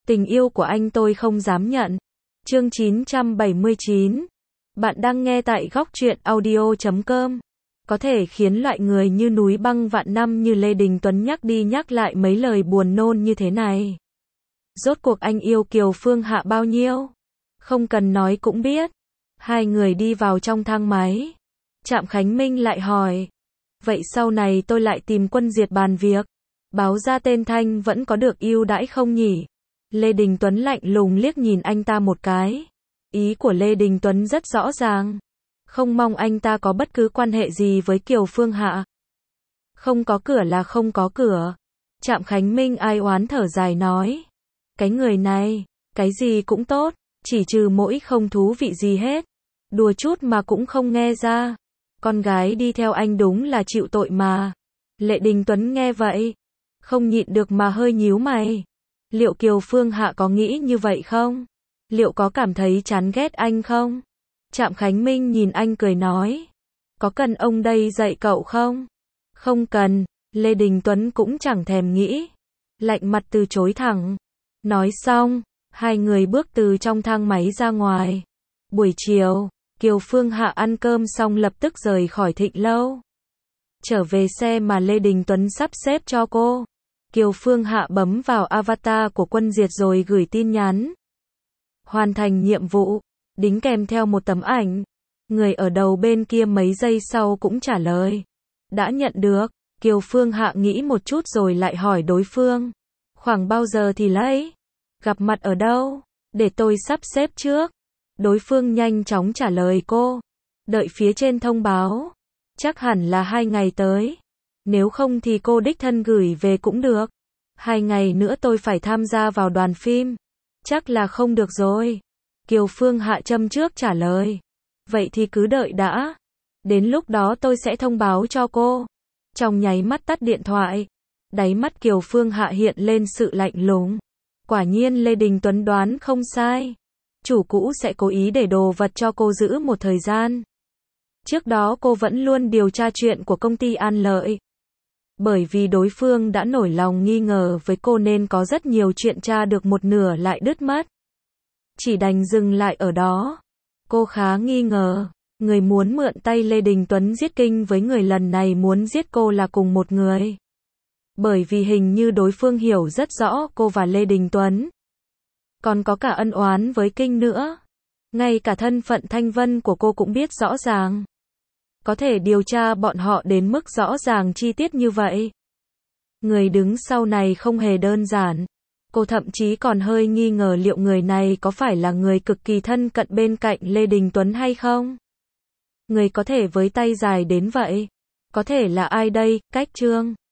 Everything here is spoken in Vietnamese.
Tình yêu của anh tôi không dám nhận. Chương 979. Bạn đang nghe tại góc truyện audio.com. Có thể khiến loại người như núi băng vạn năm như Lê Đình Tuấn nhắc đi nhắc lại mấy lời buồn nôn như thế này. Rốt cuộc anh yêu Kiều Phương Hạ bao nhiêu? Không cần nói cũng biết. Hai người đi vào trong thang máy. Trạm Khánh Minh lại hỏi. Vậy sau này tôi lại tìm Quân Diệt bàn việc. Báo ra tên Thanh vẫn có được ưu đãi không nhỉ? Lê Đình Tuấn lạnh lùng liếc nhìn anh ta một cái. Ý của Lê Đình Tuấn rất rõ ràng. Không mong anh ta có bất cứ quan hệ gì với Kiều Phương Hạ. Không có cửa là không có cửa. Trạm Khánh Minh ai oán thở dài nói. Cái người này, cái gì cũng tốt, chỉ trừ mỗi không thú vị gì hết. Đùa chút mà cũng không nghe ra. Con gái đi theo anh đúng là chịu tội mà. Lê Đình Tuấn nghe vậy, không nhịn được mà hơi nhíu mày. Liệu Kiều Phương Hạ có nghĩ như vậy không? Liệu có cảm thấy chán ghét anh không? Trạm Khánh Minh nhìn anh cười nói. Có cần ông đây dạy cậu không? Không cần, Lê Đình Tuấn cũng chẳng thèm nghĩ. Lạnh mặt từ chối thẳng. Nói xong, hai người bước từ trong thang máy ra ngoài. Buổi chiều, Kiều Phương Hạ ăn cơm xong lập tức rời khỏi Thịnh Lâu. Trở về xe mà Lê Đình Tuấn sắp xếp cho cô. Kiều Phương Hạ bấm vào avatar của Quân Diệt rồi gửi tin nhắn. Hoàn thành nhiệm vụ, đính kèm theo một tấm ảnh. Người ở đầu bên kia mấy giây sau cũng trả lời. Đã nhận được. Kiều Phương Hạ nghĩ một chút rồi lại hỏi đối phương. Khoảng bao giờ thì lấy? Gặp mặt ở đâu? Để tôi sắp xếp trước. Đối phương nhanh chóng trả lời cô. Đợi phía trên thông báo. Chắc hẳn là 2 ngày tới. Nếu không thì cô đích thân gửi về cũng được. 2 ngày nữa tôi phải tham gia vào đoàn phim. Chắc là không được rồi. Kiều Phương Hạ châm trước trả lời. Vậy thì cứ đợi đã. Đến lúc đó tôi sẽ thông báo cho cô. Trong nháy mắt tắt điện thoại. Đáy mắt Kiều Phương Hạ hiện lên sự lạnh lùng. Quả nhiên Lê Đình Tuấn đoán không sai. Chủ cũ sẽ cố ý để đồ vật cho cô giữ một thời gian. Trước đó cô vẫn luôn điều tra chuyện của công ty An Lợi. Bởi vì đối phương đã nổi lòng nghi ngờ với cô nên có rất nhiều chuyện tra được một nửa lại đứt mất. Chỉ đành dừng lại ở đó. Cô khá nghi ngờ, người muốn mượn tay Lê Đình Tuấn giết Kinh với người lần này muốn giết cô là cùng một người. Bởi vì hình như đối phương hiểu rất rõ cô và Lê Đình Tuấn. Còn có cả ân oán với Kinh nữa. Ngay cả thân phận Thanh Vân của cô cũng biết rõ ràng. Có thể điều tra bọn họ đến mức rõ ràng chi tiết như vậy. Người đứng sau này không hề đơn giản. Cô thậm chí còn hơi nghi ngờ liệu người này có phải là người cực kỳ thân cận bên cạnh Lê Đình Tuấn hay không? Người có thể với tay dài đến vậy. Có thể là ai đây? Cách Trương.